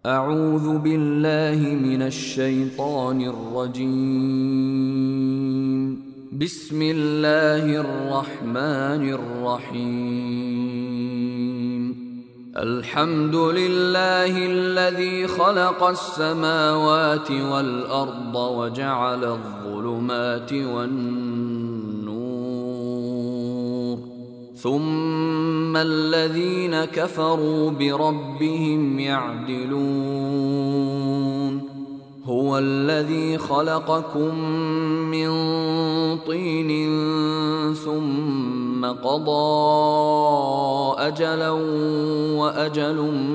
أعوذ بالله من الشيطان الرجيم. بسم الله الرحمن الرحيم. الحمد لله الذي خلق السماوات والأرض وجعل الظلمات والنور، ثم الذين كفروا بربهم يعدلون. هو الذي خلقكم من طين ثم قضى أجلا وأجل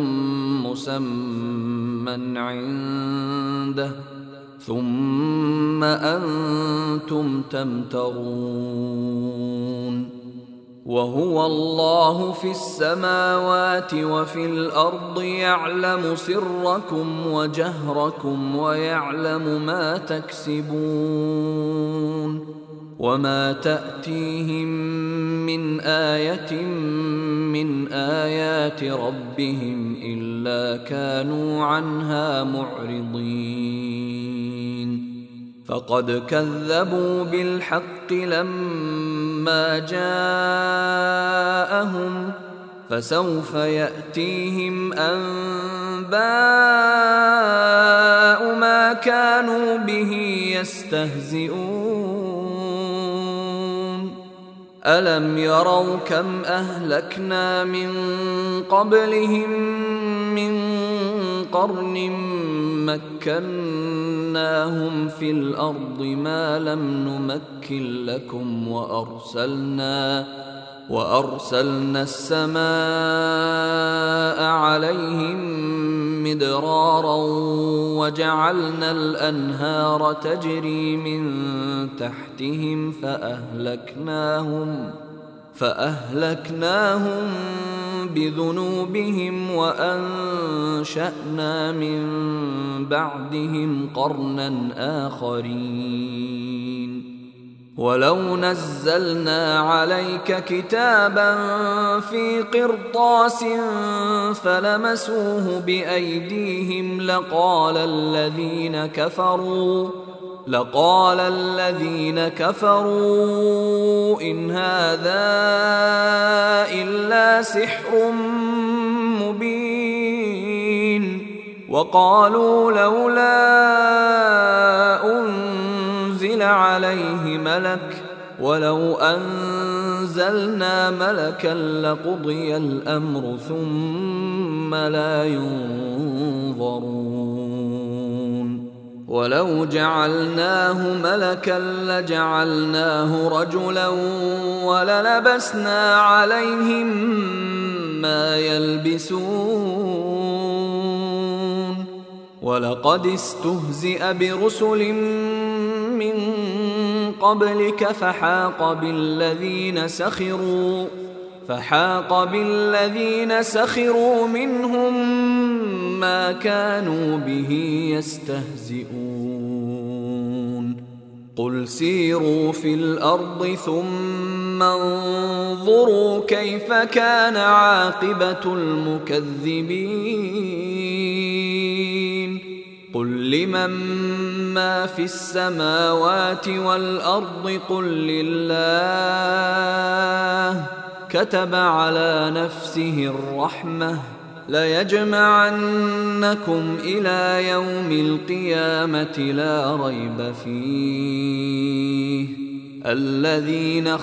مسمى عنده ثم أنتم تمترون. وهو الله في السماوات وفي الأرض يعلم سركم وجهركم ويعلم ما تكسبون. وما تأتيهم من آية من آيات ربهم إلا كانوا عنها معرضين. فقد كذبوا بالحق لما جاءهم، فسوف يأتيهم أنباء ما كانوا به يستهزئون. ألم يروا كم أهلكنا من قبلهم من قرن مكناهم في الأرض ما لم نمكن لكم، وأرسلنا السماء عليهم مدرارا وجعلنا الأنهار تجري من تحتهم فأهلكناهم بذنوبهم وأنشأنا من بعدهم قرنا آخرين. ولو نزلنا عليك كتابا في قرطاس فلمسوه بأيديهم لقال الذين كفروا إن هذا إلا سحر مبين. وقالوا لولا أنزل عليه ملك ولو أنزلنا ملكا لقضي الأمر ثم لا ينظرون. ولو جعلناه ملكا لجعلناه رجلا وللبسنا عليهم ما يلبسون. ولقد استهزئ برسل من قبلك فحاق بالذين سخروا منهم ما كانوا به يستهزئون. قل سيروا في الأرض ثم انظروا كيف كان عاقبة المكذبين. قل لمن ما في السماوات والأرض قل لله. كتب على نفسه الرحمة ليجمعنكم إلى يوم القيامة لا ريب فيه. الذين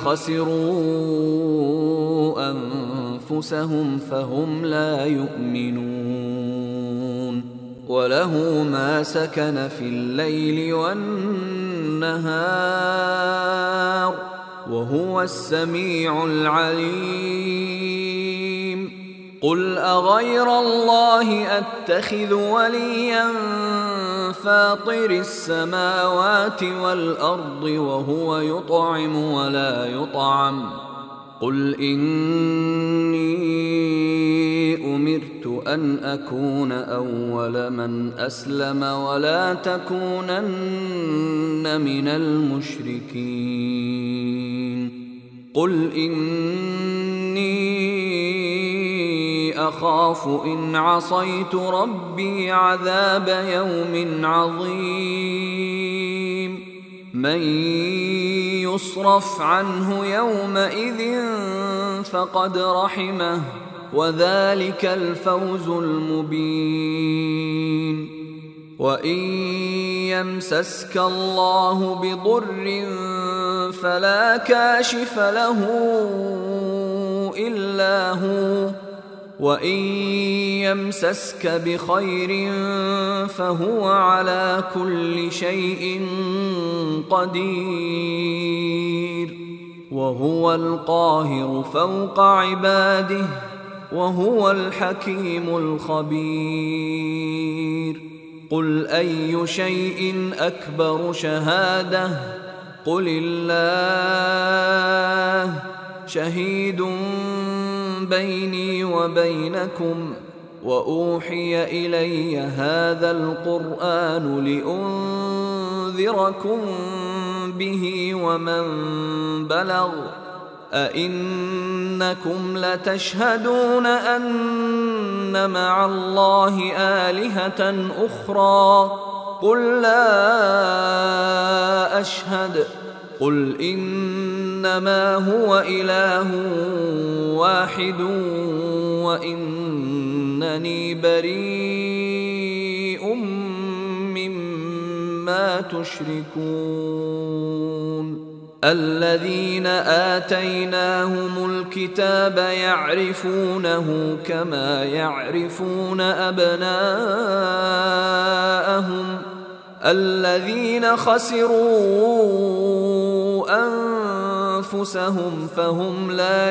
خسروا أنفسهم فهم لا يؤمنون. وله ما سكن في الليل والنهار وهو السميع العليم. قل أغير الله أتخذ وليا فاطر السماوات والأرض وهو يطعم ولا يطعم. قل إني أمرت أن أكون أول من أسلم ولا تكونن من المشركين. قل إني أخاف إن عصيت ربي عذاب يوم عظيم من يصرف عنه يومئذ فقد رحمه وذلك الفوز المبين وإن يمسسك الله بضر فلا كاشف له إلا هو وإن يمسسك بخير فهو على كل شيء قدير وهو القاهر فوق عباده وهو الحكيم الخبير قل أي شيء أكبر شهادة قل الله شهيد بيني وبينكم وأوحي إلي هذا القرآن لأنذركم به ومن بلغ أئنكم لتشهدون أن مع الله آلهة أخرى قل لا أشهد قل إنما هو إله واحد وإنني بريء مما تشركون الذين آتيناهم الكتاب يعرفونه كما يعرفون أبناءهم الذين خسروا أنفسهم فهم لا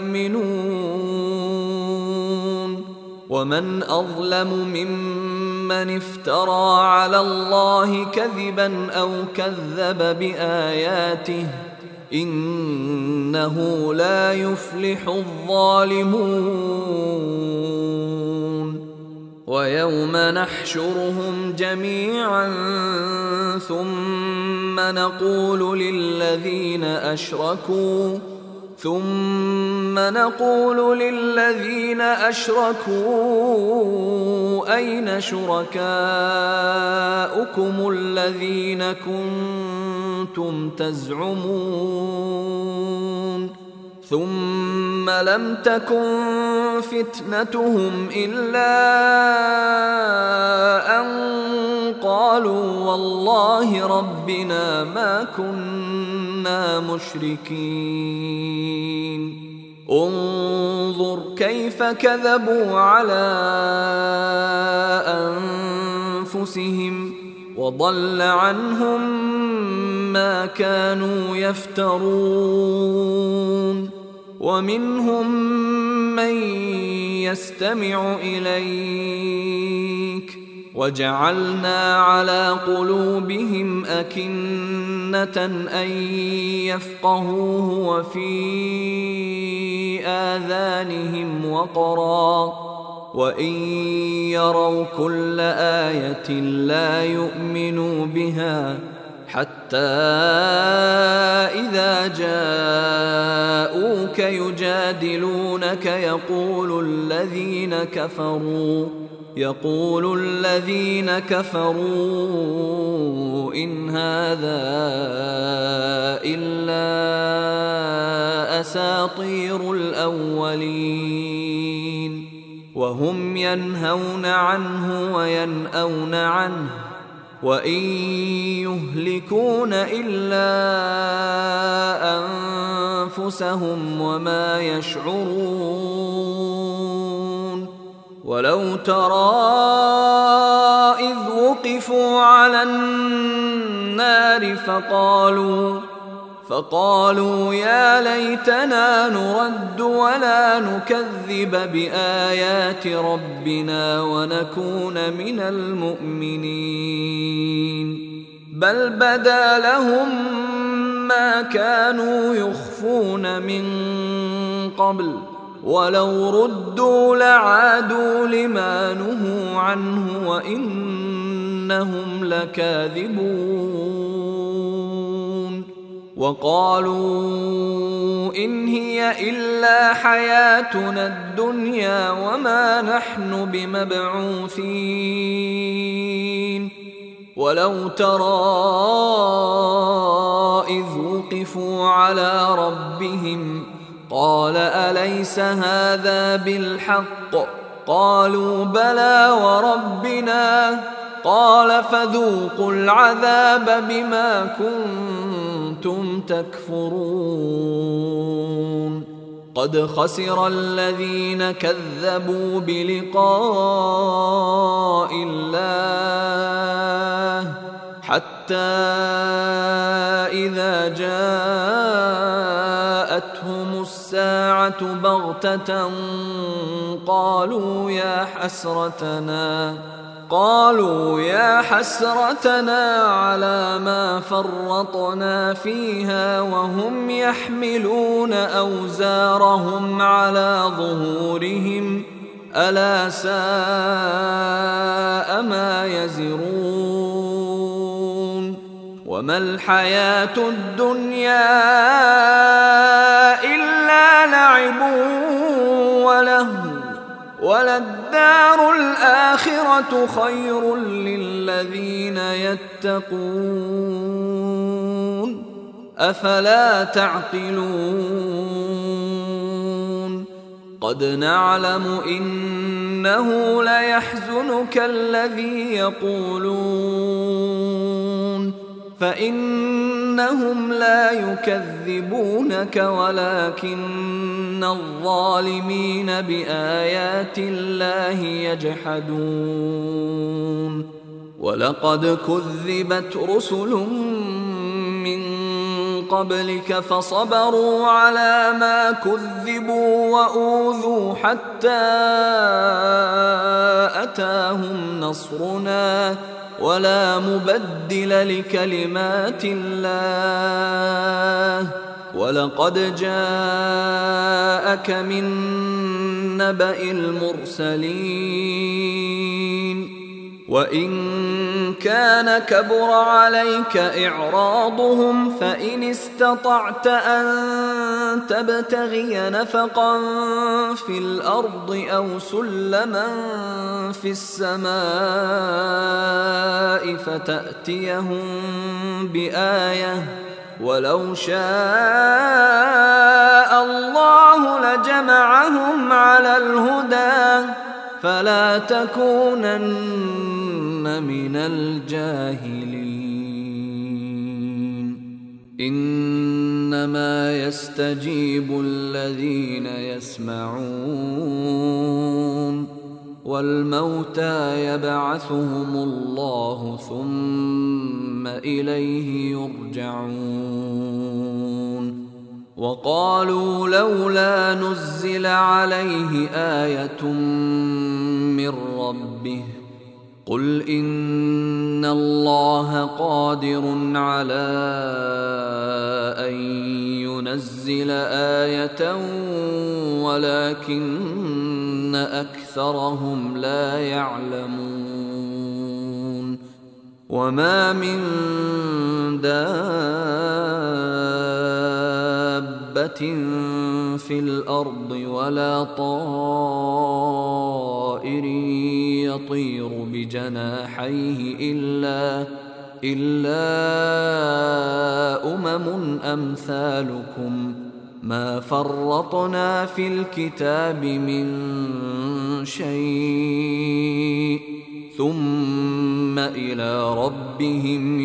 يؤمنون ومن أظلم ممن افترى على الله كذبا أو كذب بآياته إنه لا يفلح الظالمون ويوم نحشرهم جميعا ثم نقول للذين أشركوا أين شركاؤكم الذين كنتم تزعمون ثم لم تكن فتنتهم إلا أن قالوا والله ربنا ما كنا مشركين انظر كيف كذبوا على أنفسهم وضل عنهم ما كانوا يفترون ومنهم من يستمع إليك وجعلنا على قلوبهم أكنة أن يفقهوه وفي آذانهم وقرا وإن يروا كل آية لا يؤمنوا بها حتى إذا جاءوك يجادلونك يقول الذين كفروا إن هذا إلا أساطير الأولين وهم ينهون عنه وينأون عنه وإن يهلكون إلا أنفسهم وما يشعرون ولو ترى إذ وقفوا على النار فقالوا يا ليتنا نرد ولا نكذب بآيات ربنا ونكون من المؤمنين بل بدا لهم ما كانوا يخفون من قبل ولو ردوا لعادوا لما نهوا عنه وإنهم لكاذبون وقالوا إن هي إلا حياتنا الدنيا وما نحن بمبعوثين ولو ترى إذ وقفوا على ربهم قال أليس هذا بالحق قالوا بلى وربنا قال فذوقوا العذاب بما كنتم تكفرون قد خسر الذين كذبوا بلقاء الله حتى إذا جاءتهم الساعة بغتة قالوا يا حسرتنا على ما فرطنا فيها وهم يحملون أوزارهم على ظهورهم ألا ساء ما يزرون وما الحياة الدنيا إلا لعب ولهو وللدار الآخرة خير للذين يتقون أفلا تعقلون قد نعلم إنه ليحزنك الذي يقولون فإنهم لا يكذبونك ولكن الظالمين بآيات الله يجحدون ولقد كذبت رسل من قبلك فصبروا على ما كذبوا وأوذوا حتى أتاهم نصرنا ولا مبدل لكلمات الله ولقد جاءك من نبأ المرسلين وإن كان كبر عليك إعراضهم فإن استطعت أن تبتغي نفقا في الأرض أو سلما في السماء فتأتيهم بآية ولو شاء الله لجمعهم على الهدى فلا تكونن من الجاهلين إنما يستجيب الذين يسمعون والموتى يبعثهم الله ثم إليه يرجعون وقالوا لولا نزل عليه آية من ربه قل إن الله قادر على أن ينزل آية ولكن أكثرهم لا يعلمون وما من دابة في الأرض ولا طائر يطير بجناحيه إلا أمم أمثالكم ما فرطنا في الكتاب من شيء ثم إلى ربهم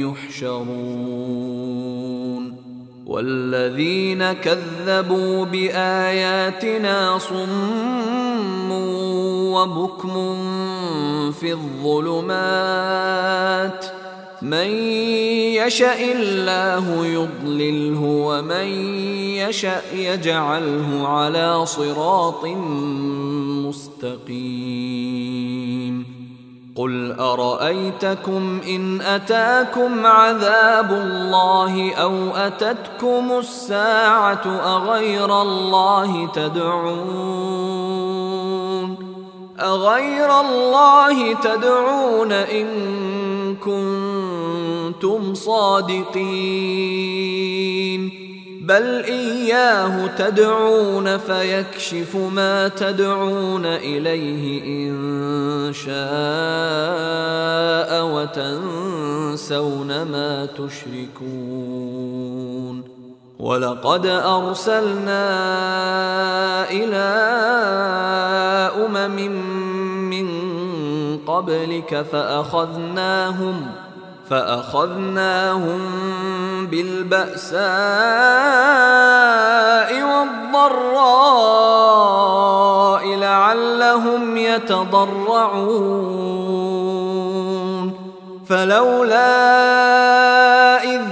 يحشرون والذين كذبوا بآياتنا صم وبكم في الظلمات من يشاء الله يضلله ومن يشاء يجعله على صراط مستقيم قل أرأيتكم إن أتاكم عذاب الله أو أتتكم الساعة أغير الله تدعون إن كنتم صادقين بل إياه تدعون فيكشف ما تدعون إليه إن شاء وتنسون ما تشركون ولقد أرسلنا إلى أمم من قبلك فأخذناهم بالبأساء والضراء لعلهم يتضرعون فلولا إذ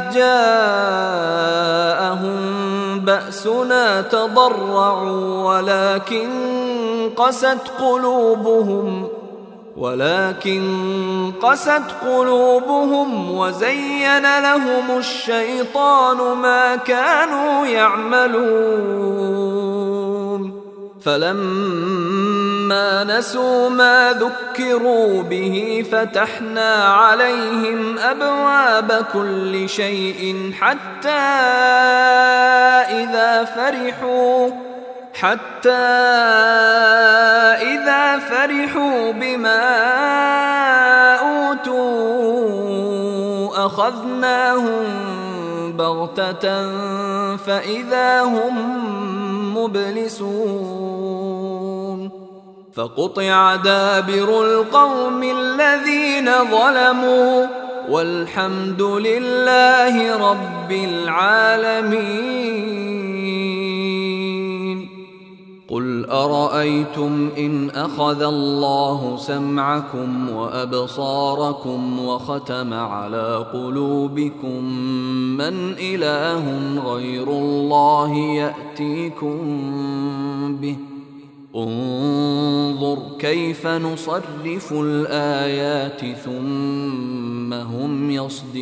جاءهم بأسنا تضرعوا ولكن قست قلوبهم وزين لهم الشيطان ما كانوا يعملون فلما نسوا ما ذكروا به فتحنا عليهم أبواب كل شيء حتى إذا فرحوا بما أوتوا أخذناهم بغتة فإذا هم مبلسون فقطع دابر القوم الذين ظلموا والحمد لله رب العالمين. قل أرأيتم إن أخذ الله سمعكم وأبصاركم وختم على قلوبكم من إله غير الله يأتيكم به انظر كيف نصرف الآيات ثم هم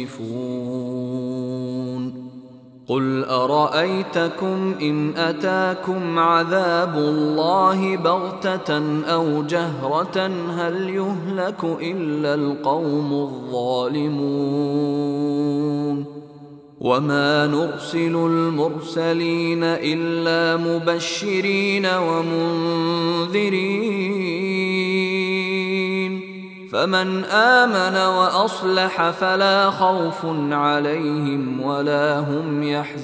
يصدفون. قل أرأيتكم إن أتاكم عذاب الله بغتة أو جهرة هل يهلك إلا القوم الظالمون وما نرسل المرسلين إلا مبشرين ومنذرين فمن آمن وأصلح فلا خوف عليهم ولا هم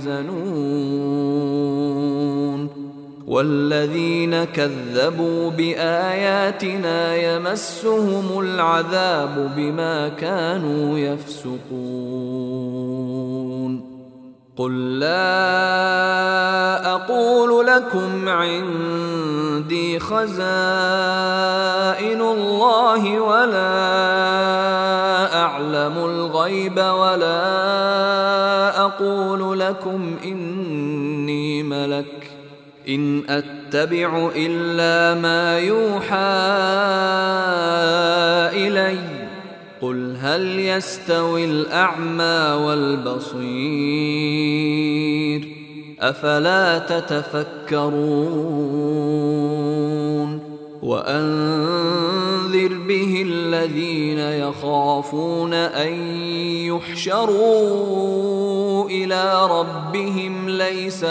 يحزنون والذين كذبوا بآياتنا يمسهم العذاب بما كانوا يفسقون. قل لا أقول لكم عندي خزائن الله ولا أعلم الغيب ولا أقول لكم إني ملك إن أتبع إلا ما يوحى إلي قل هل يستوي الأعمى والبصير أفلا تتفكرون. وأنذر به الذين يخافون أن يحشروا إلى ربهم ليس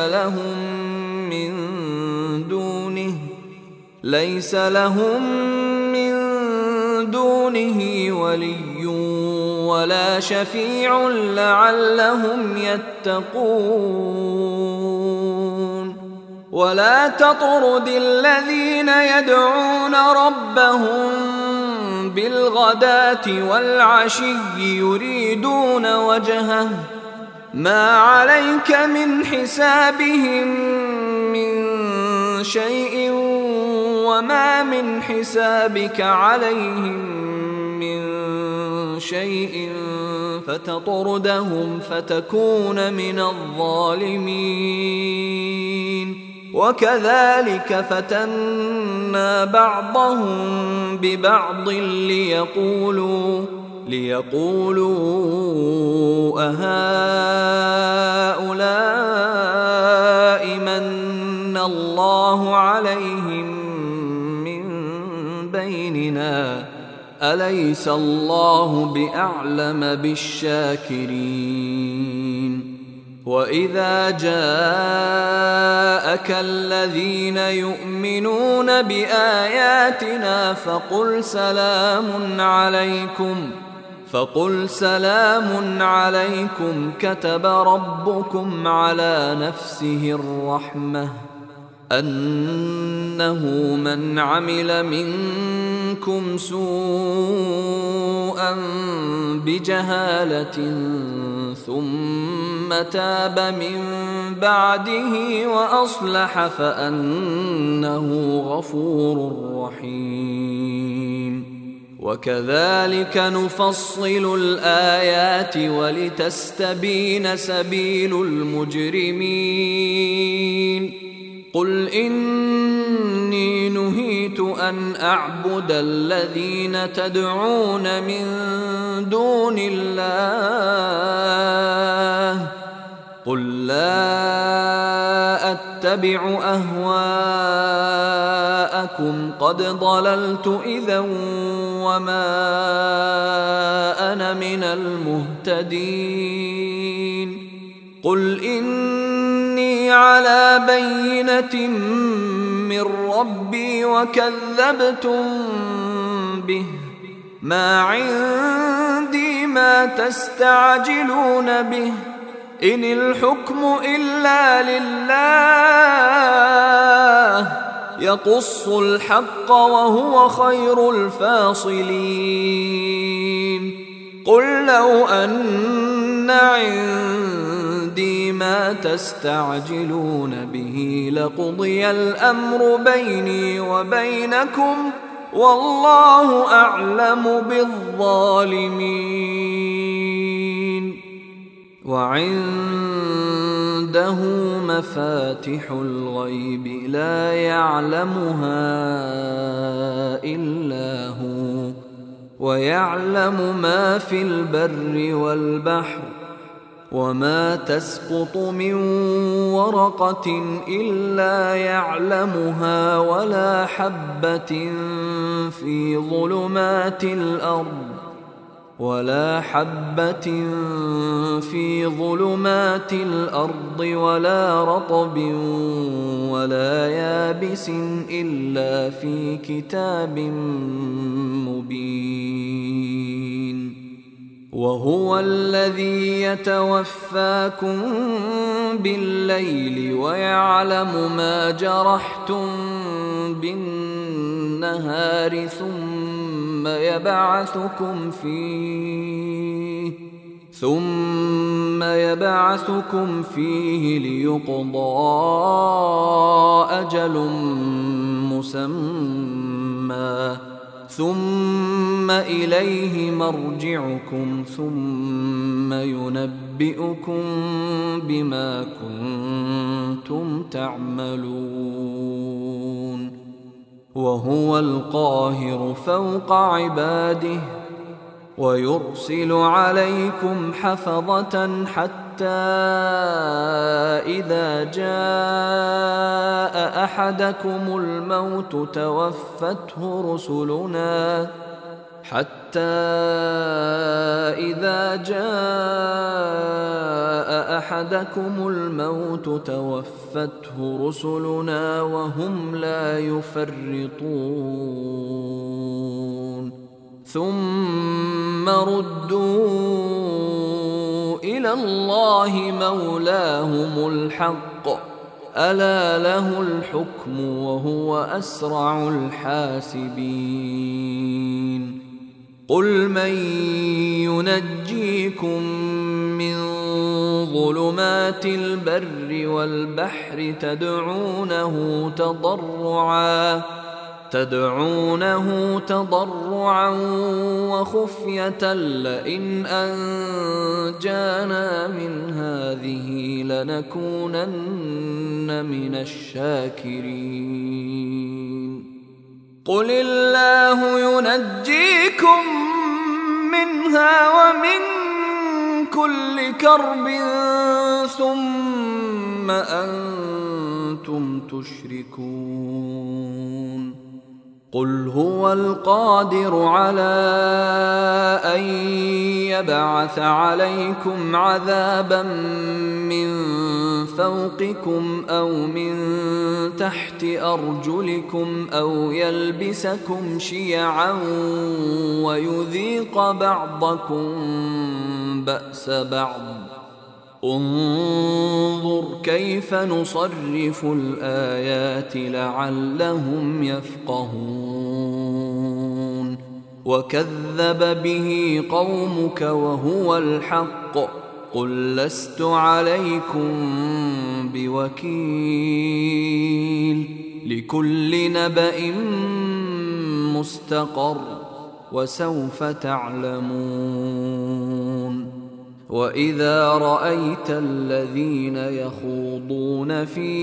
لهم من دونه ولي ولا شفيع لعلهم يتقون. ولا تطرد الذين يدعون ربهم بالغداة والعشي يريدون وجهه ما عليك من حسابهم من شيء وما من حسابك عليهم من شيء فتطردهم فتكون من الظالمين. وكذلك فتنا بعضهم ببعض ليقولوا أهؤلاء من الله عليهم من بيننا أليس الله بأعلم بالشاكرين وإذا جاءك الذين يؤمنون بآياتنا فقل سلام عليكم كتب ربكم على نفسه الرحمة أنه من عمل منكم سوءا بجهالة ثم تاب من بعده وأصلح فأنه غفور رحيم وكذلك نفصل الآيات ولتستبين سبيل المجرمين قل إني نهيت أن أعبد الذين تدعون من دون الله قل لا أتبع أهواءكم قد ضللت إذا وما أنا من المهتدين قل إني على بينة من ربي وكذبتم به ما عندي ما تستعجلون به إن الحكم إلا لله يقص الحق وهو خير الفاصلين قل لو أن عندي ما تستعجلون به لقضي الأمر بيني وبينكم والله أعلم بالظالمين وعنده مفاتح الغيب لا يعلمها إلا هو ويعلم ما في البر والبحر وما تسقط من ورقة إلا يعلمها ولا حبة في ظلمات الأرض ولا رطب ولا يابس إلا في كتاب مبين وهو الذي يتوفاكم بالليل ويعلم ما جرحتم بالنهار ثم يبعثكم فيه ليقضى أجل مسمى ثم إليه مرجعكم ثم ينبئكم بما كنتم تعملون وهو القاهر فوق عباده ويرسل عليكم حفظة حتى إذا جاء أحدكم الموت توفته رسلنا وهم لا يفرطون ثم ردوا إلى الله مولاهم الحق ألا له الحكم وهو أسرع الحاسبين قل من ينجيكم من ظلمات البر والبحر تدعونه تضرعا وخفية لئن أنجانا من هذه لنكونن من الشاكرين قل الله ينجيكم منها ومن كل كرب ثم أنتم تشركون قل هو القادر على أن يبعث عليكم عذابا من فوقكم أو من تحت أرجلكم أو يلبسكم شيعا ويذيق بعضكم بأس بعض. انظر كيف نصرف الآيات لعلهم يفقهون. وكذب به قومك وهو الحق قل لست عليكم بوكيل. لكل نبأ مستقر وسوف تعلمون. وإذا رأيت الذين يخوضون في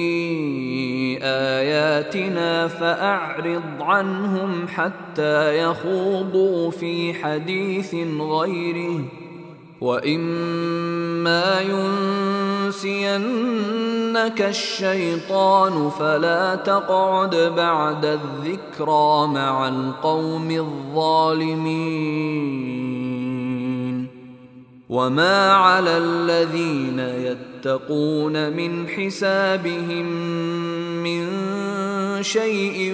آياتنا فأعرض عنهم حتى يخوضوا في حديث غيره، وإما ينسينك الشيطان فلا تقعد بعد الذكرى مع القوم الظالمين. وما على الذين يتقون من حسابهم من شيء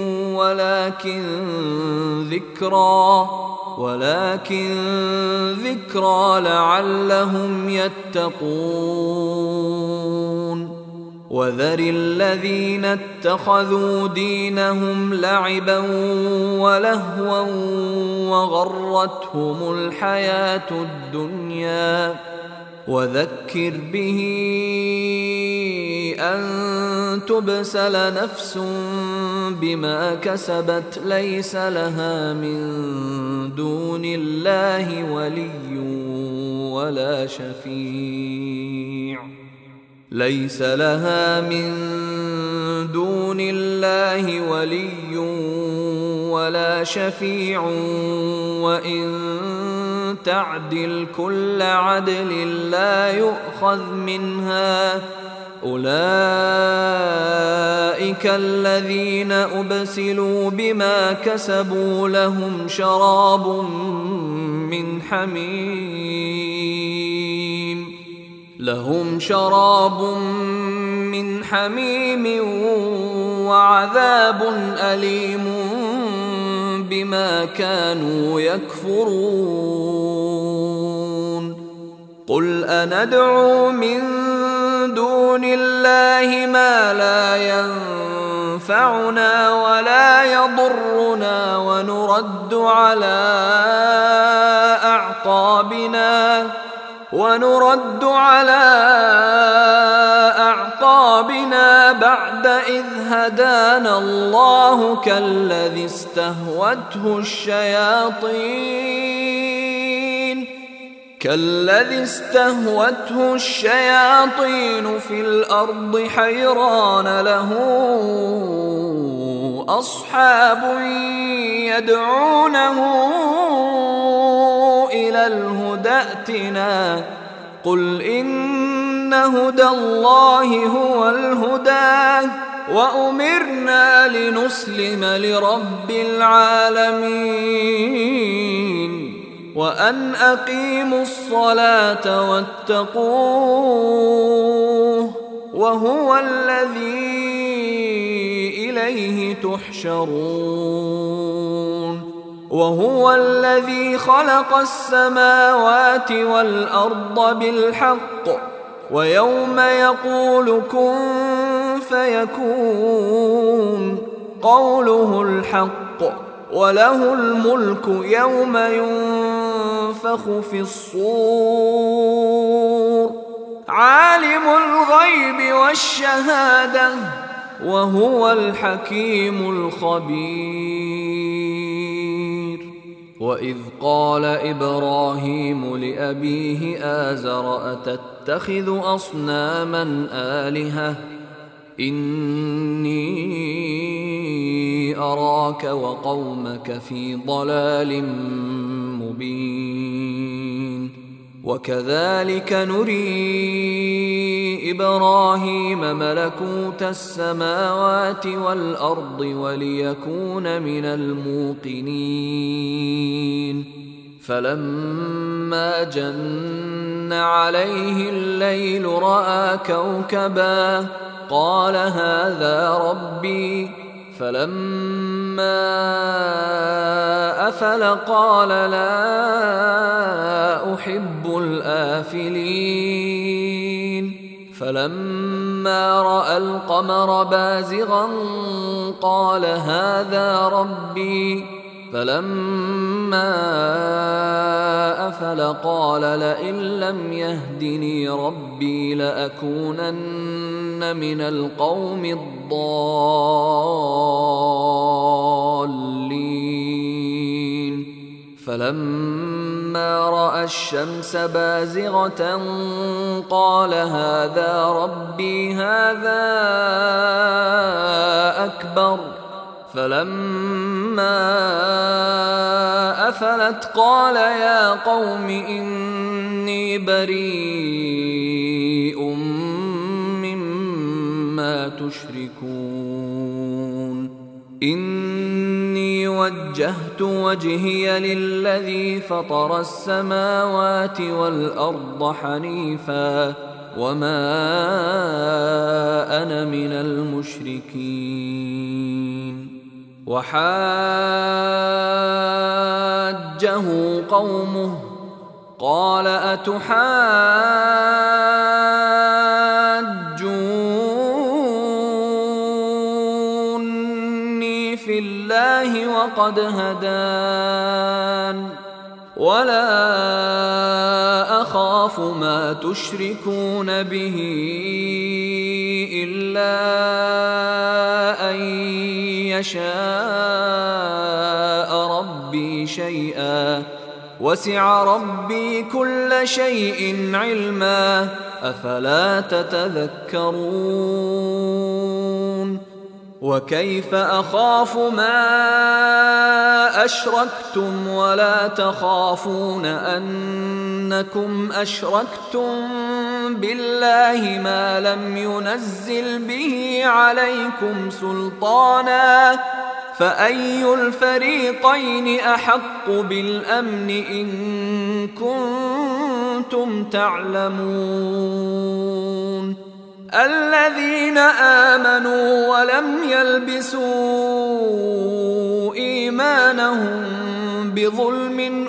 ولكن ذكرى لعلهم يتقون. وذر الذين اتخذوا دينهم لعبا ولهوا وغرتهم الحياة الدنيا، وذكر به أن تبسل نفس بما كسبت ليس لها من دون الله ولي ولا شفيع وإن تعدل كل عدل لا يؤخذ منها. أولئك الذين أبسلوا بما كسبوا لهم شراب من حميم وعذاب أليم بما كانوا يكفرون. قل أندعو من دون الله ما لا ينفعنا ولا يضرنا ونرد على أعقابنا بعد إذ هدانا الله كالذي استهوته الشياطين في الأرض حيران له أصحاب يدعونه إلى الهدى ائتنا. قل إن هدى الله هو الهدى وأمرنا لنسلم لرب العالمين وأن أقيموا الصلاة واتقوه وهو الذي إليه تحشرون. وهو الذي خلق السماوات والأرض بالحق ويوم يقول كن فيكون قوله الحق وله الملك يوم ينفخ في الصور عالم الغيب والشهادة وهو الحكيم الخبير. وإذ قال إبراهيم لأبيه آزر أتتخذ أصناما آلهة إني أراك وقومك في ضلال مبين. وكذلك نري إبراهيم ملكوت السماوات والأرض وليكون من الموقنين فلما جن عليه الليل رأى كوكبا قال هذا ربي فلما أفل قال لا أحب الآفلين فلما رأى القمر بازغا قال هذا ربي فلما أفل قال لئن لم يهدني ربي لأكونن من القوم الضالين فلما رأى الشمس بازغة قال هذا ربي هذا أكبر فلما أفلت قال يا قوم إني بريء مما تشركون إني وجهت وجهي للذي فطر السماوات والأرض حنيفا وما أنا من المشركين وحاجه قومه قال أتحاجوني في الله وقد هدان ولا أخاف ما تشركون به إلا أن يشاء ربي شيئا وسع ربي كل شيء علما أفلا تتذكرون وكيف أخاف ما أشركتم ولا تخافون أنكم أشركتم بالله ما لم ينزل به عليكم سلطانا فأي الفريقين أحق بالأمن إن كنتم تعلمون الذين آمنوا ولم يلبسوا إيمانهم بظلم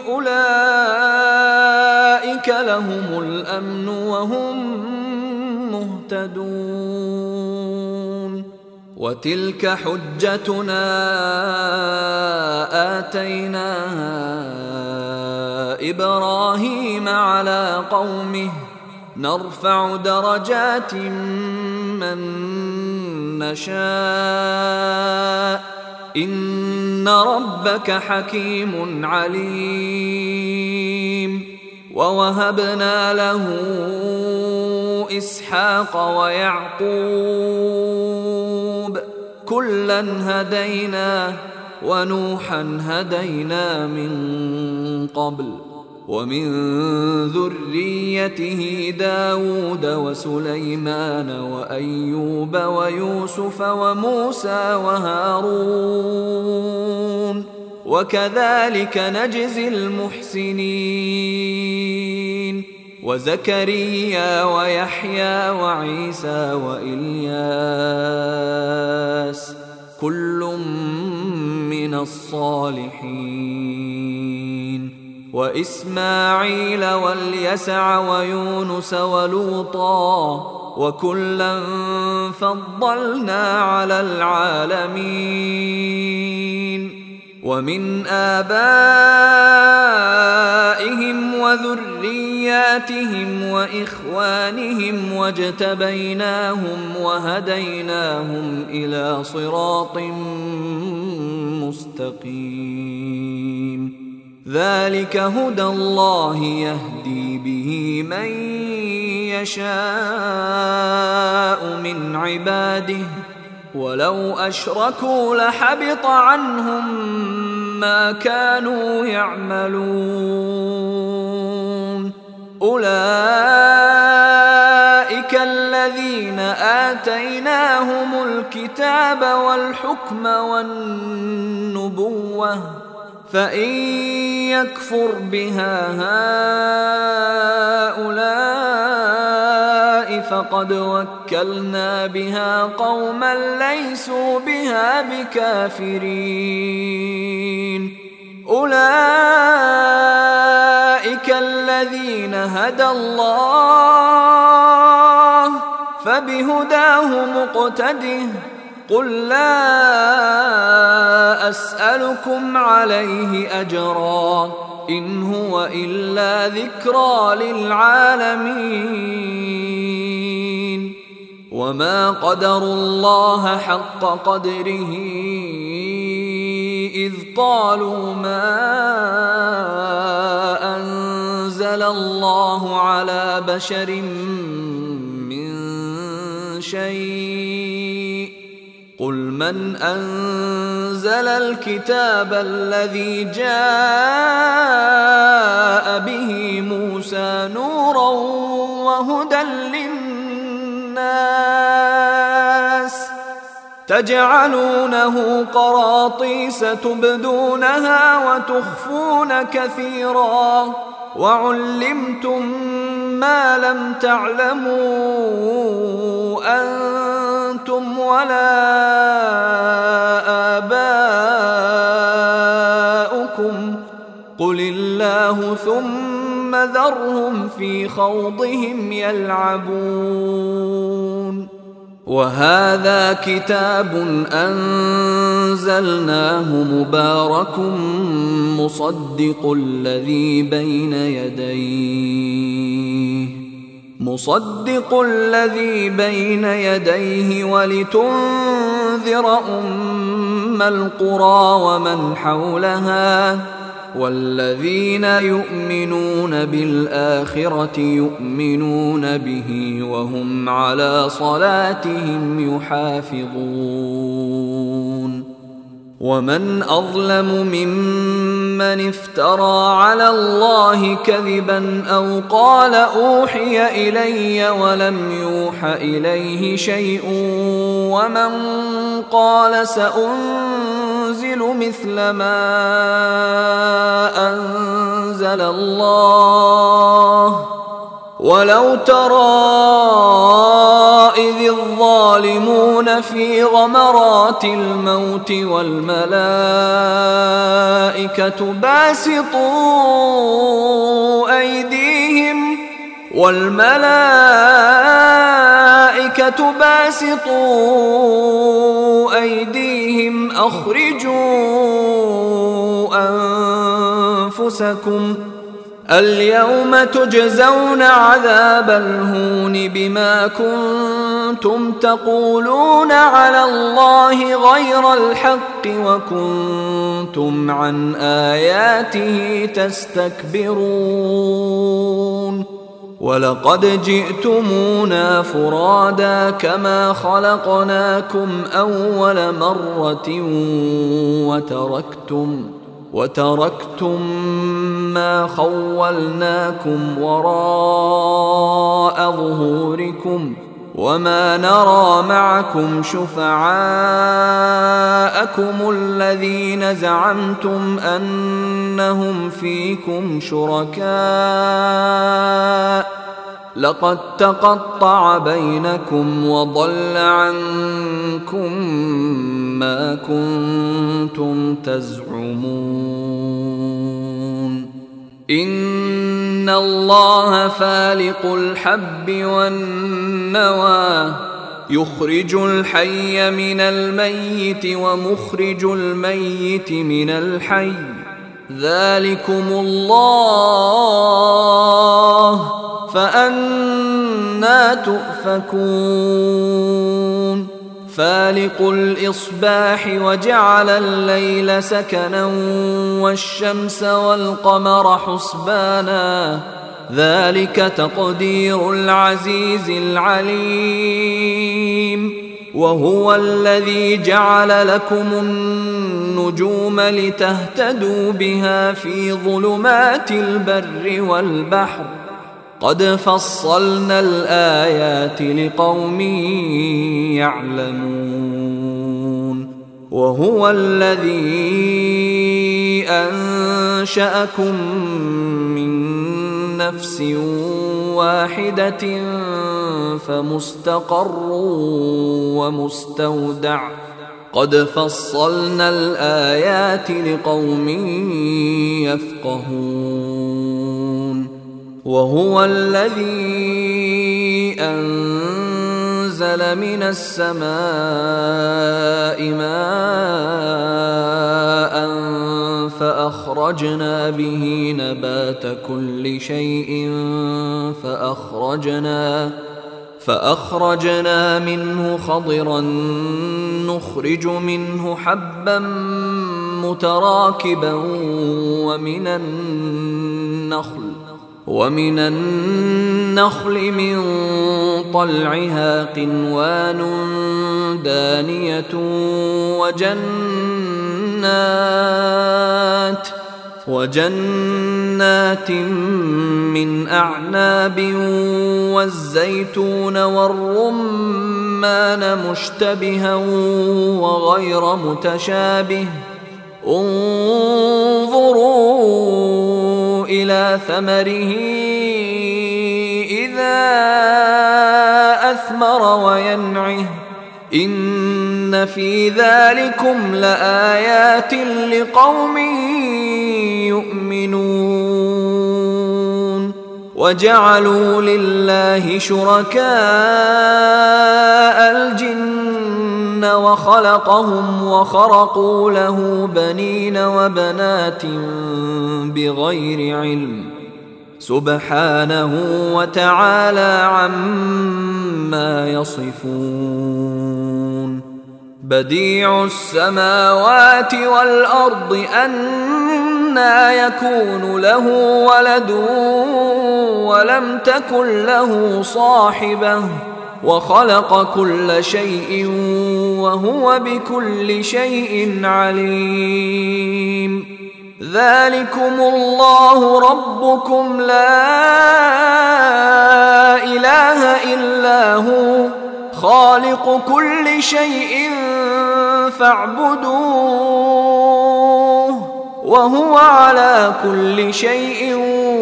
أولئك لهم الأمن وهم مهتدون وتلك حجتنا آتيناها إبراهيم على قومه نرفع درجات من نشاء إن ربك حكيم عليم ووهبنا له إسحاق ويعقوب كلا هدينا ونوحا هدينا من قبل ومن ذريته داود وسليمان وأيوب ويوسف وموسى وهارون وكذلك نجزي المحسنين وزكريا ويحيى وعيسى وإلياس كل من الصالحين وإسماعيل واليسع ويونس ولوطا وكلا فضلنا على العالمين ومن آبائهم وذرياتهم وإخوانهم واجتبيناهم وهديناهم إلى صراط مستقيم ذلك هدى الله يهدي به من يشاء من عباده ولو أشركوا لحبط عنهم ما كانوا يعملون أولئك الذين آتيناهم الكتاب والحكم والنبوة فإن يكفر بها هؤلاء فقد وكلنا بها قوما ليسوا بها بكافرين. أولئك الذين هدى الله فبهداه مقتده. قل لا أسألكم عليه أجرا إن هو إلا ذكرى للعالمين. وما قدروا الله حق قدره إذ قالوا ما أنزل الله على بشر من شيء قل من أنزل الكتاب الذي جاء به موسى نورا وهدى للناس تجعلونه قراطيس تبدونها وتخفون كثيرا وعلمتم ما لم تعلموا أنتم ولا آباؤكم قل الله ثم ذرهم في خوضهم يلعبون. وهذا كتاب أنزلناه مبارك مصدق الذي بين يديه ولتنذر أم القرى ومن حولها والذين يؤمنون بالآخرة يؤمنون به وهم على صلاتهم يحافظون. ومن أظلم ممن افترى على الله كذبا أو قال أوحي إلي ولم يوح إليه شيء ومن قال سأنزل مثل ما أنزل الله ولو ترى إذ الظالمون في غمرات الموت والملائكة باسطوا أيديهم أخرجوا أنفسكم اليوم تجزون عذاب الهون بما كنتم تقولون على الله غير الحق وكنتم عن آياته تستكبرون. ولقد جئتمونا فرادا كما خلقناكم أول مرة وتركتم ما خولناكم وراء ظهوركم وما نرى معكم شفعاءكم الذين زعمتم أنهم فيكم شركاء لقد تقطع بينكم وضل عنكم ما كنتم تزعمون. إن الله فالق الحب والنوى يخرج الحي من الميت ومخرج الميت من الحي ذلكم الله فأنى تؤفكون. فالق الإصباح وجعل الليل سكنا والشمس والقمر حسبانا ذلك تقدير العزيز العليم. وهو الذي جعل لكم النجوم لتهتدوا بها في ظلمات البر والبحر قد فصلنا الآيات لقوم يعلمون وهو الذي أنشأكم من نفس واحدة فمستقر ومستودع قد فصلنا الآيات لقوم يفقهون وهو الذي أنزل من السماء ماء فأخرجنا به نبات كل شيء فأخرجنا منه خضرا نخرج منه حبا متراكبا ومن النخل من طلعها قنوان دانية وجنات من أعناب والزيتون والرمان مشتبها وغير متشابه انظروا إلى ثمره إذا أثمر وينعه إن في ذلكم لآيات لقوم يؤمنون وجعلوا لله شركاء الجن وخلقهم وخرقوا له بنين وبنات بغير علم سبحانه وتعالى عما يصفون بديع السماوات والأرض أنى يكون له ولد ولم تكن له صاحبة وخلق كل شيء وهو بكل شيء عليم ذلكم الله ربكم لا إله إلا هو خالق كل شيء فاعبدوه وهو على كل شيء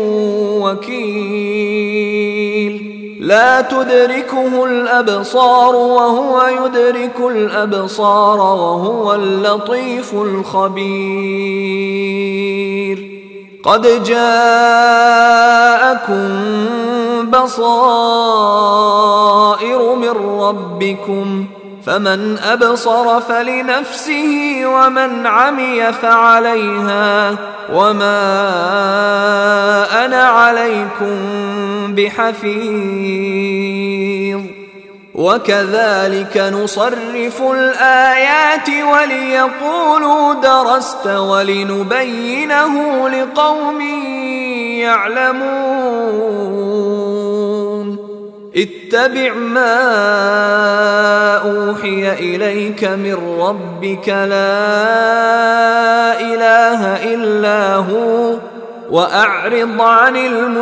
وكيل لا تدركه الأبصار وهو يدرك الأبصار وهو اللطيف الخبير قد جاءكم بصائر من ربكم فمن أبصر فلنفسه ومن عمي فعليها وما أنا عليكم بحفيظ وكذلك نصرف الآيات وليقولوا درست ولنبينه لقوم يعلمون اتبع ما أوحي إليك من ربك لا إله إلا هو وأعرض عن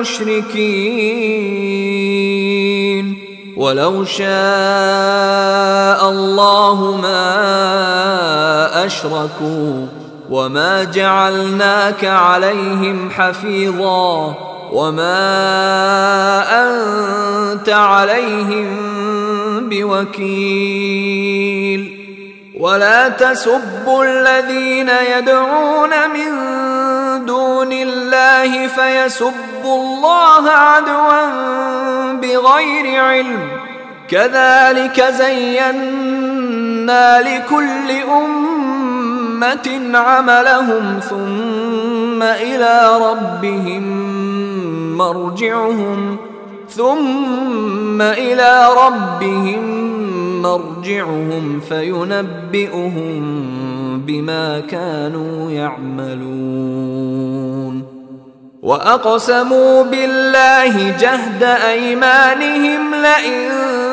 المشركين ولو شاء الله ما أشركوا وما جعلناك عليهم حفيظا وما أنت عليهم بوكيل ولا تسبوا الذين يدعون من دون الله فيسبوا الله عدوا بغير علم كذلك زينا لكل أمة عملهم ثم إلى ربهم مرجعهم فينبئهم بما كانوا يعملون وأقسموا بالله جهد أيمانهم لئن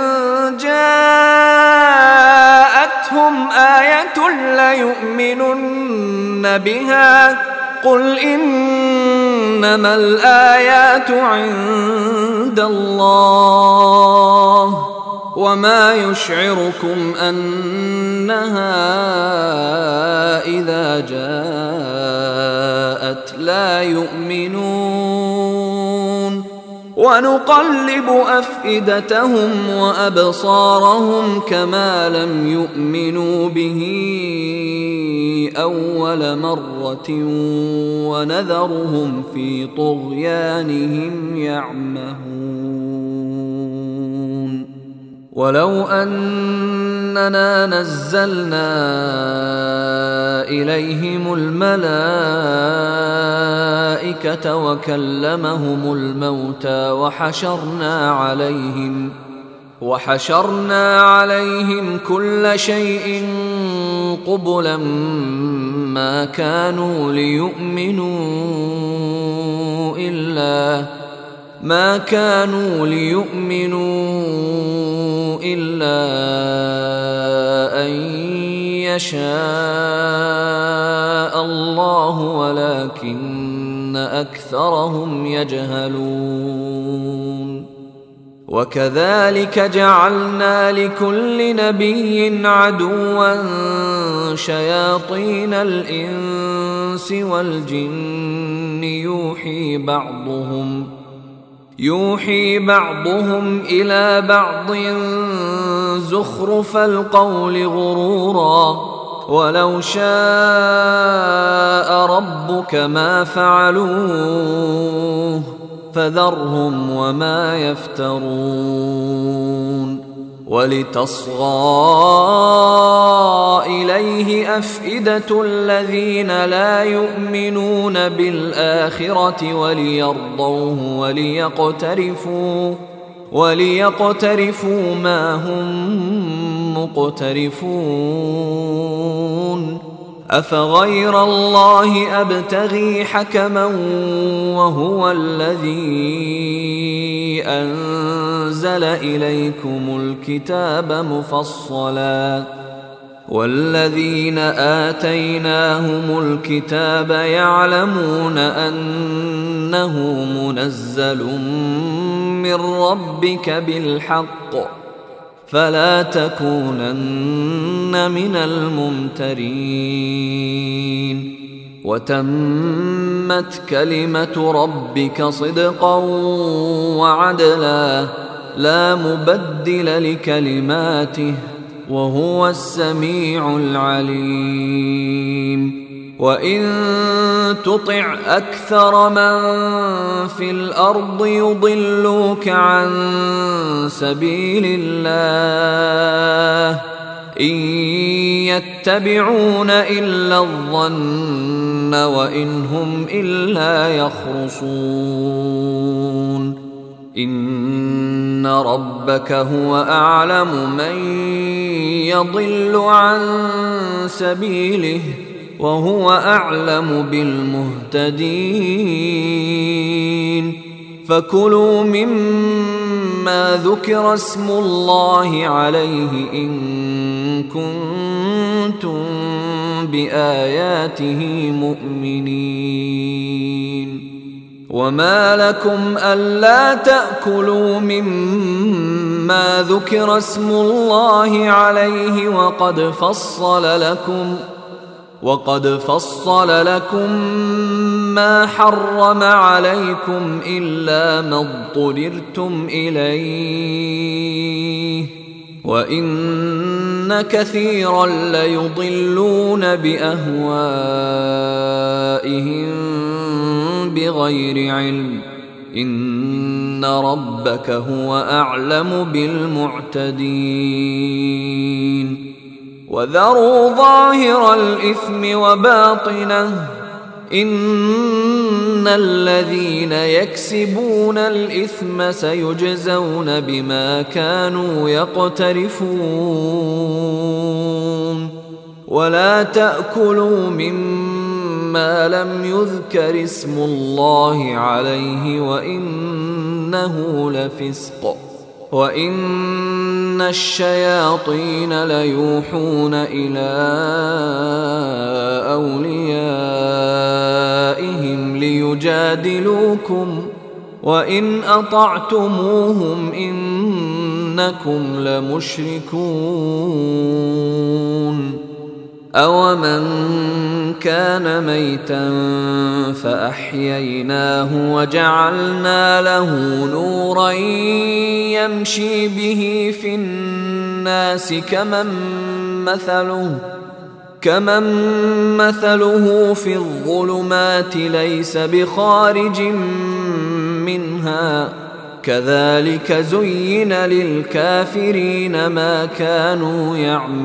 جاءتهم آية ليؤمنن بها قل إن إنما الآيات عند الله وما يشعركم أنها إذا جاءت لا يؤمنون ونقلب أفئدتهم وأبصارهم كما لم يؤمنوا به أول مرة ونذرهم في طغيانهم يعمهون ولو أننا نزلنا إليهم الملائكة وكلمهم الموتى وحشرنا عليهم كل شيء قبلا ما كانوا ليؤمنوا إلا أن يشاء الله ولكن أكثرهم يجهلون وكذلك جعلنا لكل نبي عدوا شياطين الإنس والجن يوحي بعضهم إلى بعض زخرف القول غرورا ولو شاء ربك ما فعلوه فذرهم وما يفترون ولتصغى إليه أفئدة الذين لا يؤمنون بالآخرة وليرضوه وليقترفوا ما هم مقترفون أفغير الله أبتغي حكما وهو الذي أنزل إليكم الكتاب مفصلا والذين آتيناهم الكتاب يعلمون أنه منزل من ربك بالحق فلا تكونن من الممترين وتمت كلمة ربك صدقا وعدلا لا مبدل لكلماته وهو السميع العليم وإن تطع أكثر من في الأرض يضلوك عن سبيل الله إن يتبعون إلا الظن وإن هم إلا يخرصون إن ربك هو أعلم من يضل عن سبيله وهو أعلم بالمهتدين فكلوا مما ذكر اسم الله عليه إن كنتم بآياته مؤمنين وما لكم ألا تأكلوا مما ذكر اسم الله عليه وقد فصل لكم ما حرم عليكم إلا ما اضطررتم إليه وإن كثيرا ليضلون بأهوائهم بغير علم إن ربك هو أعلم بالمعتدين وذروا ظاهر الإثم وباطنه إن الذين يكسبون الإثم سيجزون بما كانوا يقترفون ولا تأكلوا مما لم يذكر اسم الله عليه وإنه لفسق وإن الشياطين ليوحون إلى أوليائهم ليجادلوكم وإن أطعتموهم إنكم لمشركون. أومن كان ميتا فأحييناه وجعلنا له نورا يمشي به في الناس كمن مثله في الظلمات ليس بخارج منها كذلك زين للكافرين ما كانوا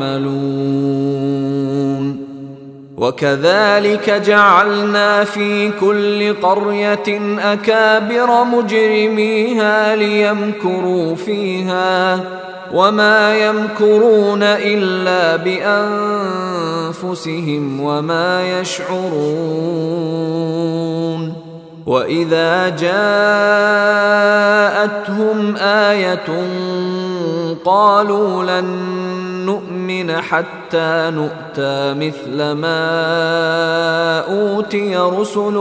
يعملون. وكذلك جعلنا في كل قرية أكابر مجرميها ليمكروا فيها وما يمكرون إلا بأنفسهم وما يشعرون. وإذا جاءتهم آية قالوا لن نؤمن حتى نؤتى مثل ما أوتي رسل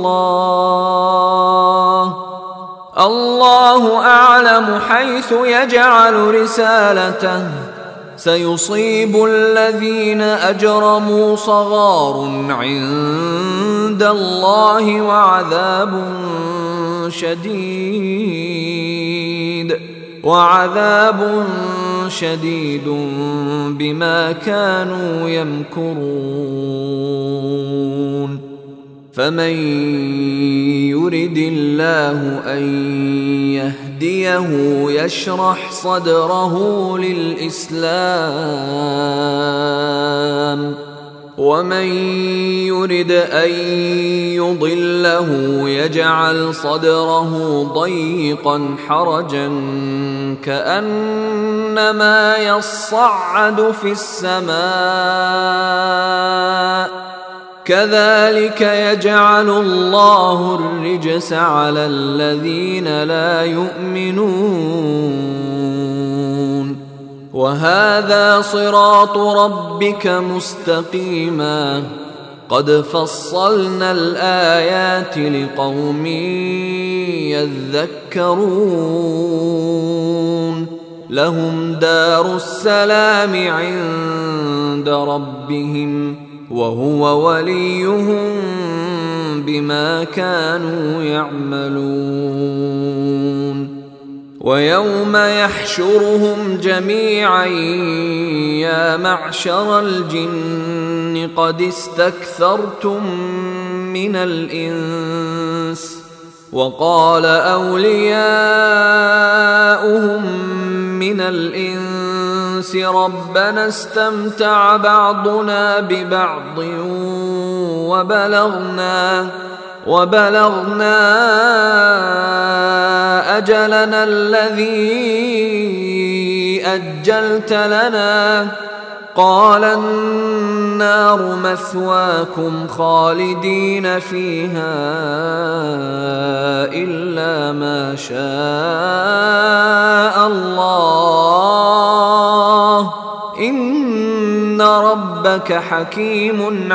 الله أعلم حيث يجعل رسالته سيصيب الذين أجرموا صغار عند الله وعذاب شديد بما كانوا يمكرون. فمن يرد الله أن يهديه يشرح صدره للإسلام ومن يرد أن يضله يجعل صدره ضيقا حرجا كأنما يصعد في السماء كذلك يجعل الله الرجس على الذين لا يؤمنون. وهذا صراط ربك مستقيما قد فصلنا الآيات لقوم يذكرون. لهم دار السلام عند ربهم وهو وليهم بما كانوا يعملون. ويوم يحشرهم جميعا يا معشر الجن قد استكثرتم من الإنس وقال أولياؤهم من الإنس ربنا استمتع بعضنا ببعض وبلغنا أجلنا الذي أجلت لنا قال النار مثواكم خالدين فيها إلا ما شاء الله إن ربك حكيم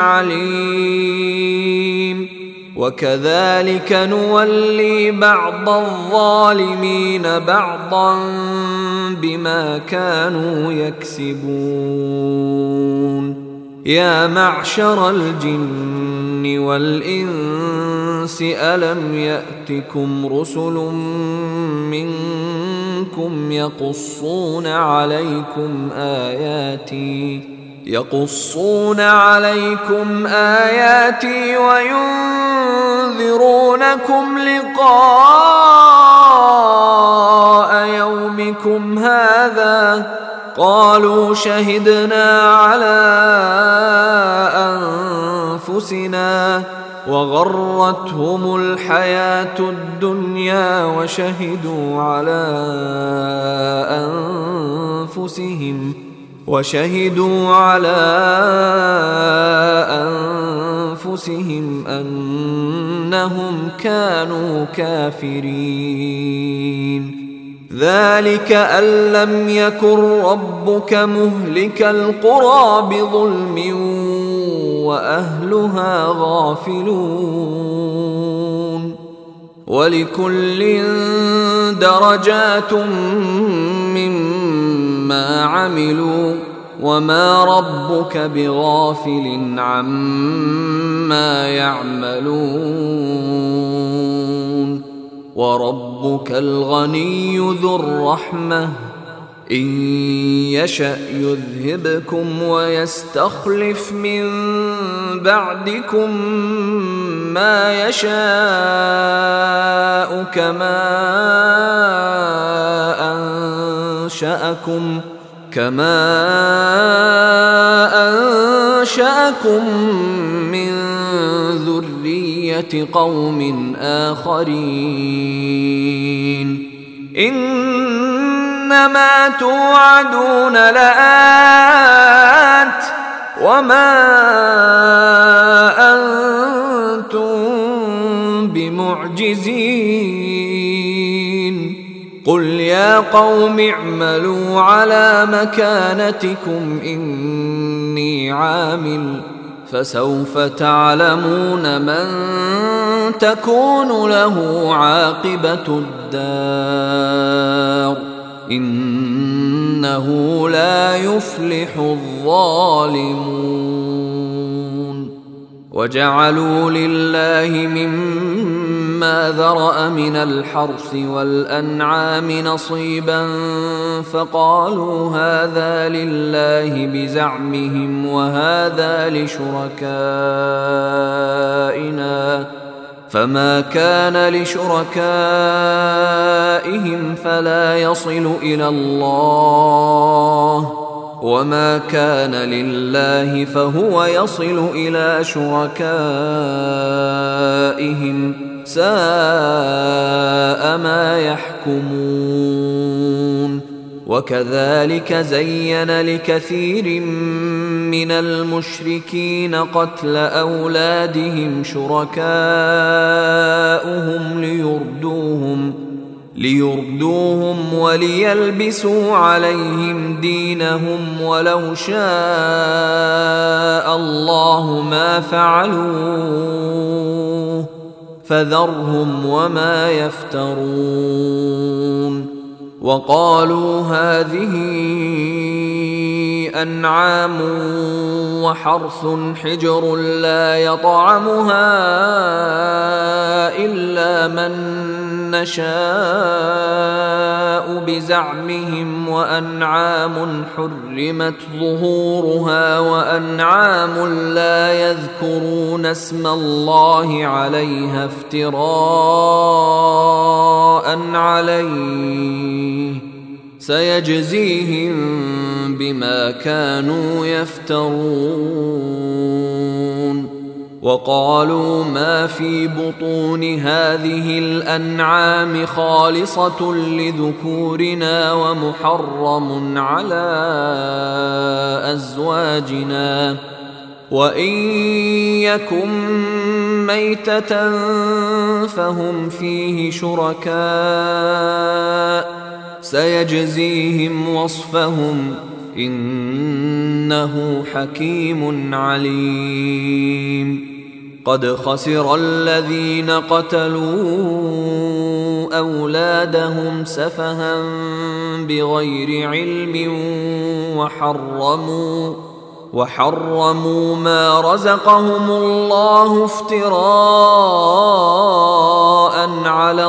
عليم. وكذلك نولي بعض الظالمين بعضا بما كانوا يكسبون. يا معشر الجن والإنس ألم يأتكم رسل منكم يقصون عليكم آياتي وينذرونكم لقاء يومكم هذا قالوا شهدنا على أنفسنا وغرتهم الحياة الدنيا وشهدوا على أنفسهم أنهم كانوا كافرين. ذلك أن لم يكن ربك مهلك القرى بظلم وأهلها غافلون ولكل درجات مما عملوا وما ربك بغافل عما يعملون وربك الغني ذو الرحمة إن يشأ يذهبكم ويستخلف من بعدكم ما يشاء كما أنشأكم من ذرية قوم آخرين إنما توعدون لآت وما أنتم بمعجزين قل يا قوم اعملوا على مكانتكم إني عامل فسوف تعلمون من تكون له عاقبة الدار إنه لا يفلح الظالمون وجعلوا لله مما ذرأ من الحرث والأنعام نصيبا فقالوا هذا لله بزعمهم وهذا لشركائنا فما كان لشركائهم فلا يصل إلى الله وما كان لله فهو يصل إلى شركائهم ساء ما يحكمون وكذلك زين لكثير من المشركين قتل أولادهم شركاؤهم ليردوهم وليلبسوا عليهم دينهم ولو شاء الله ما فعلوه فذرهم وما يفترون وقالوا هذه أنعام وحرث حجر لا يطعمها إلا من نشاء بزعمهم وأنعام حرمت ظهورها وأنعام لا يذكرون اسم الله عليها افتراء عليه سيجزيهم بما كانوا يفترون وقالوا ما في بطون هذه الأنعام خالصة لذكورنا ومحرم على أزواجنا وإن يكن ميتة فهم فيه شركاء سيجزيهم وصفهم إنه حكيم عليم قد خسر الذين قتلوا أولادهم سفها بغير علم وحرموا ما رزقهم الله افتراء على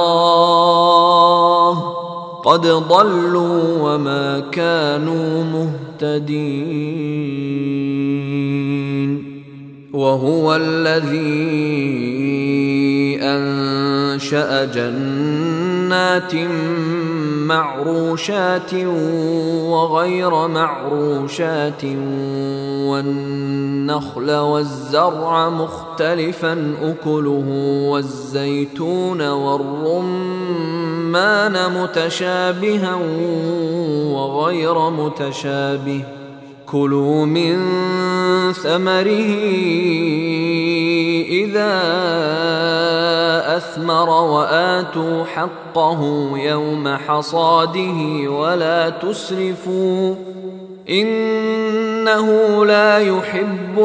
الله قد ضلوا وما كانوا مهتدين وهو الذي أنشأ جنات معروشات وغير معروشات والنخل والزرع مختلفا أكله والزيتون والرمان متشابها وغير متشابه كلوا من ثمره إذا أثمر وآتوا حقه يوم حصاده ولا تسرفوا إنه لا يحب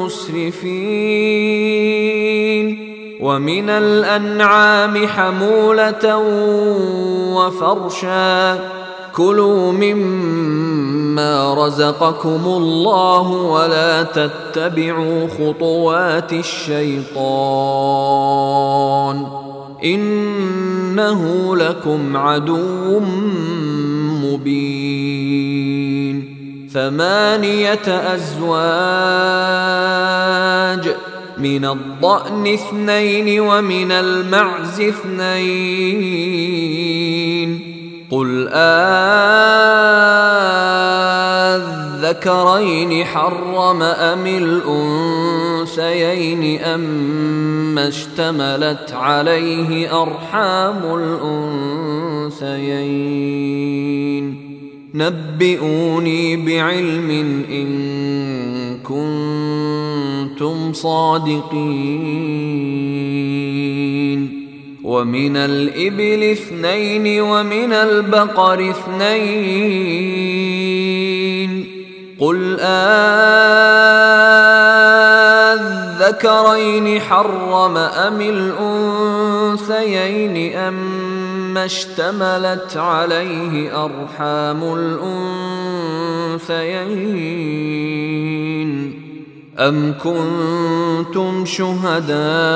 المسرفين. ومن الأنعام حمولة وفرشا كلوا مما رزقكم الله ولا تتبعوا خطوات الشيطان إنه لكم عدو مبين. 8 أزواج من الضأن 2 ومن المعز 2 قل أذكرين حرم أم الأنثيين أما اشتملت عليه أرحام الأنثيين نبئوني بعلم إن كنتم صادقين. ومن الإبل 2 ومن البقر 2 قل أذكرين حرم أم الأنثيين أما اشتملت عليه أرحام الأنثيين أم كنتم شهداء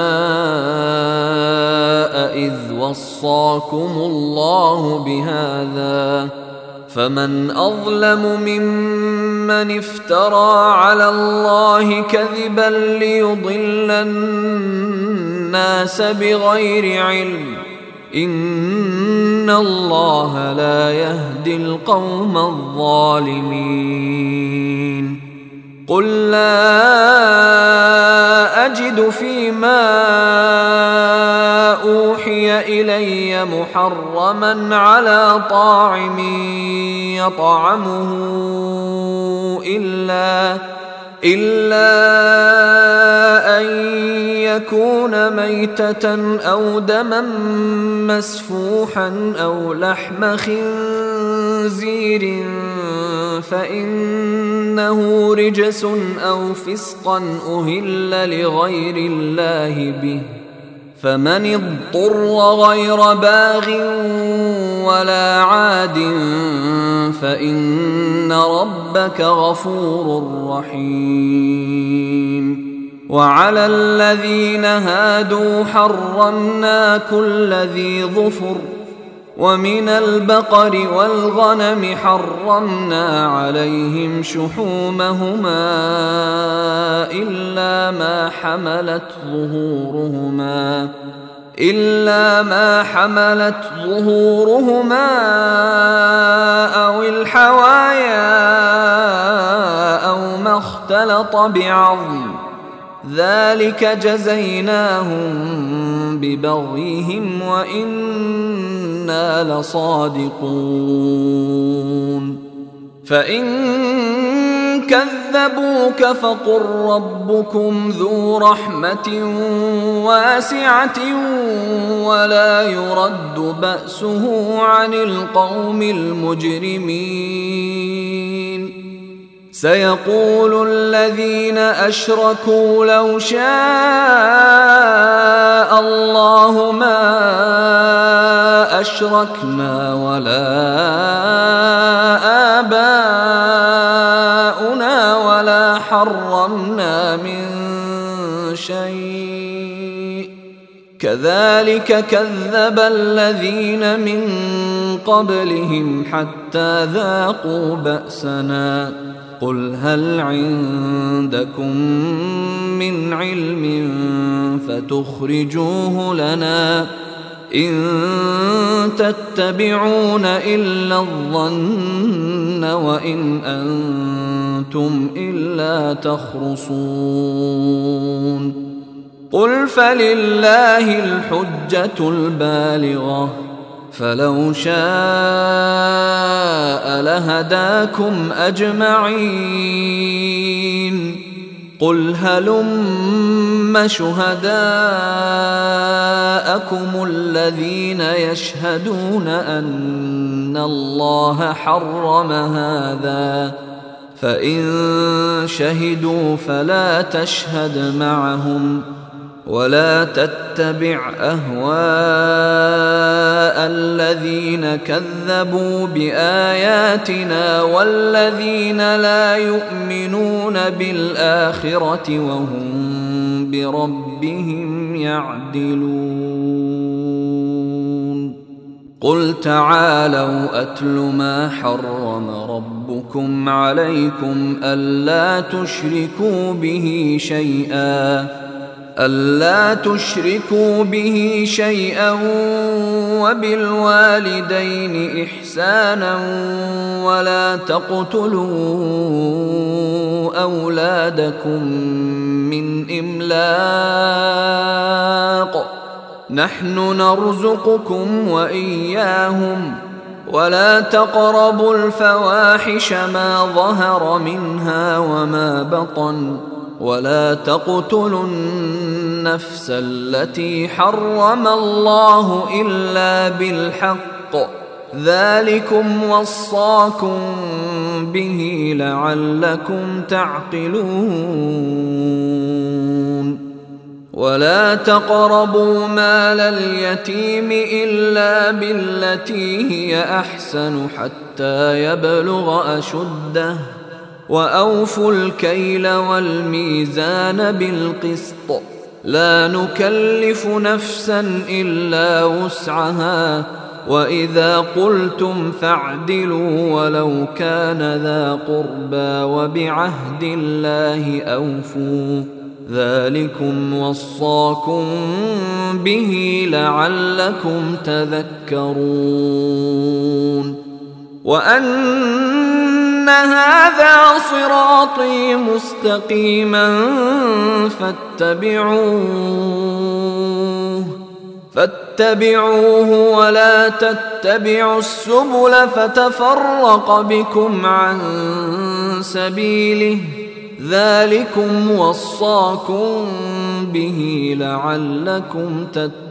إذ وصاكم الله بهذا فمن أظلم ممن افترى على الله كذبا ليضل الناس بغير علم إن الله لا يهدي القوم الظالمين. قل لا أجد فيما أوحي إلي محرما على طاعم يطعمه إلا أن يكون ميتة أو دما مسفوحا أو لحم خنزير فإنه رجس أو فسقا أهل لغير الله به فمن اضطر غير باغ ولا عاد فإن ربك غفور رحيم. وعلى الذين هادوا حرمنا كل ذي ظفر ومن البقر والغنم حرمنا عليهم شحومهما إلا ما حملت ظهورهما أو الحوايا أو ما اختلط بعظم ذلك جزيناهم ببغيهم وإنا لصادقون. فإن كذبوك فقل ربكم ذو رحمة واسعة ولا يرد بأسه عن القوم المجرمين. سيقول الذين أشركوا لو شاء الله ما أشركنا ولا آباؤنا ولا حرمنا من شيء كذلك كذب الذين من قبلهم حتى ذاقوا بأسنا. قل هل عندكم من علم فتخرجوه لنا إن تتبعون إلا الظن وإن أنتم إلا تخرصون. قل فلله الحجة البالغة فلو شاء لهداكم أجمعين. قل هلم شهداءكم الذين يشهدون أن الله حرم هذا، فإن شهدوا فلا تشهد معهم، ولا تتبع أهواء الذين كذبوا بآياتنا والذين لا يؤمنون بالآخرة وهم بربهم يعدلون. قل تعالوا أتل ما حرم ربكم عليكم ألا تشركوا به شيئا وبالوالدين إحسانا ولا تقتلوا أولادكم من إملاق، نحن نرزقكم وإياهم، ولا تقربوا الفواحش ما ظهر منها وما بطن، ولا تقتلوا النفس التي حرم الله إلا بالحق، ذلكم وصاكم به لعلكم تعقلون. ولا تقربوا مال اليتيم إلا بالتي هي أحسن حتى يبلغ أشده، وأوفوا الكيل والميزان بالقسط، لا نكلف نفسا إلا وسعها، وإذا قلتم فاعدلوا ولو كان ذا قربى، وبعهد الله أوفوا، ذلكم وصاكم به لعلكم تذكرون. وأن هذا صراطي مستقيما فاتبعوه ولا تتبعوا السبل فتفرق بكم عن سبيله، ذلكم وصاكم به لعلكم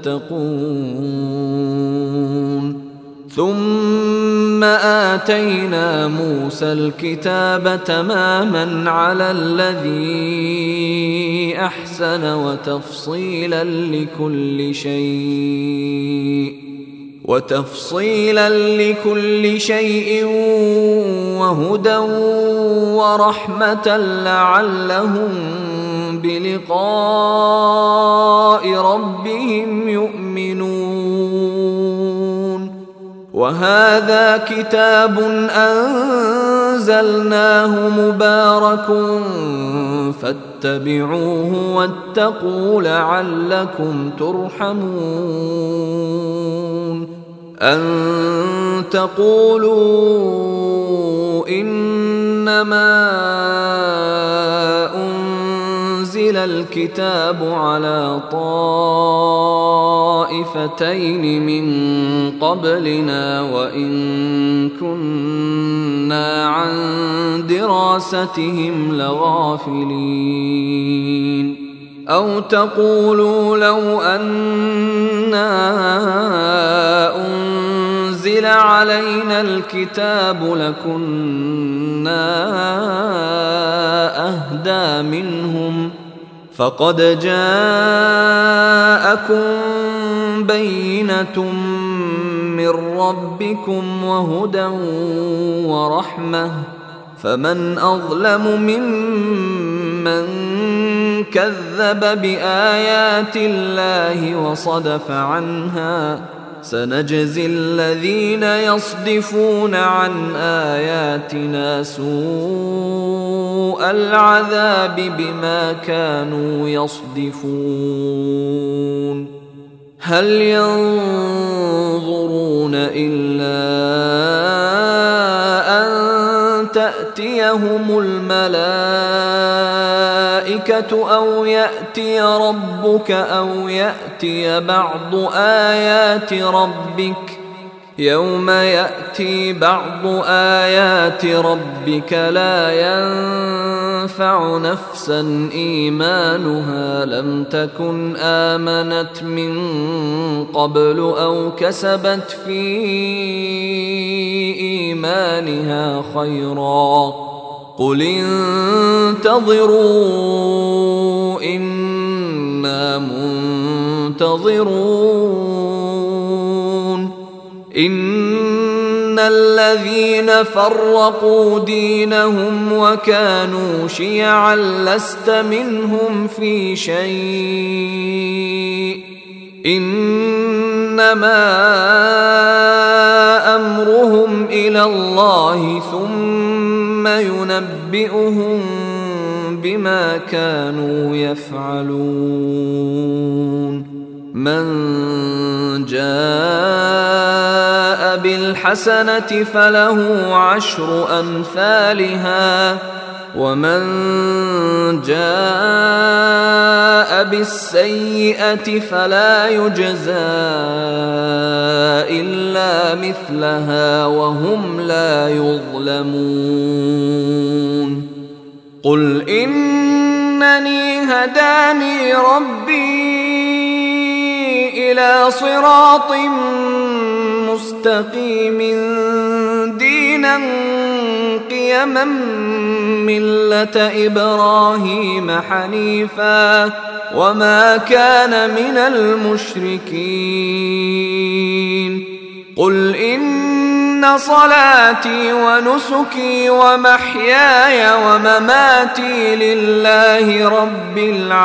تتقون. ثم آتينا موسى الكتاب تماما على الذي أحسن وتفصيلا لكل شيء وهدى ورحمة لعلهم بلقاء ربهم يؤمنون. وهذا كتاب أنزلناه مبارك فاتبعوه واتقوا لعلكم ترحمون. أن تقولوا إنما أنزل الكتاب على طائفتين من قبلنا وإن كنا عن دراستهم لغافلين. أو تقولوا لو أنا أنزل علينا الكتاب لكنا أهدى منهم، فقد جاءكم بينة من ربكم وهدى ورحمة، فمن أظلم ممن كذب بآيات الله وصدف عنها، سنجزي الذين يصدفون عن آياتنا سوء العذاب بما كانوا يصدفون. هل ينظرون إلا أن تأتيهم الملائكة أو يأتي ربك أو يأتي بعض آيات ربك، يوم يأتي بعض آيات ربك لا ينفع نفسا إيمانها لم تكن آمنت من قبل أو كسبت في إيمانها خيرا قل انتظروا إنا منتظرون إن الذين فرقوا دينهم وكانوا شيعا لست منهم في شيء إنما أمرهم إلى الله ثم ينبئهم بما كانوا يفعلون من جاء بالحسنة فله 10 أمثالها ومن جاء بالسيئة فلا يجزى إلا مثلها وهم لا يظلمون قل إنني هداني ربي إلى صراط مستقيم دينا قيما ملة إبراهيم حنيفا وما كان من المشركين قل إن صلاتي ونسكي ومحياي ومماتي لله رب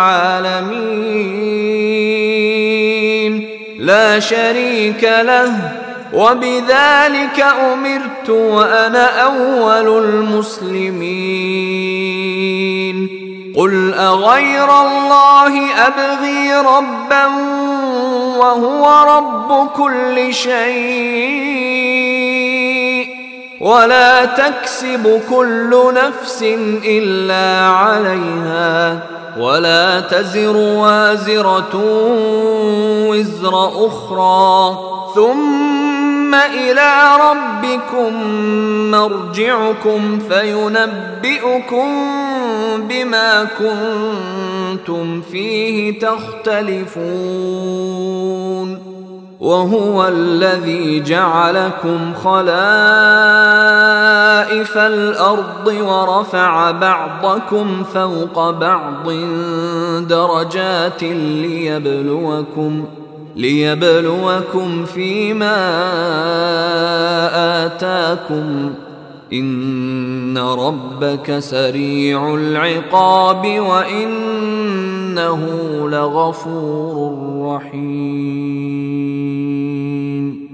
العالمين لا شريك له وبذلك أمرت وأنا أول المسلمين قل أغير الله أبغي ربا وهو رب كل شيء ولا تكسب كل نفس إلا عليها ولا تزر وازرة وزر أخرى ثم إلى ربكم مرجعكم فينبئكم بما كنتم فيه تختلفون وهو الذي جعلكم خلائف الأرض ورفع بعضكم فوق بعض درجات ليبلوكم فيما آتاكم إن ربك سريع العقاب وإنه لغفور رحيم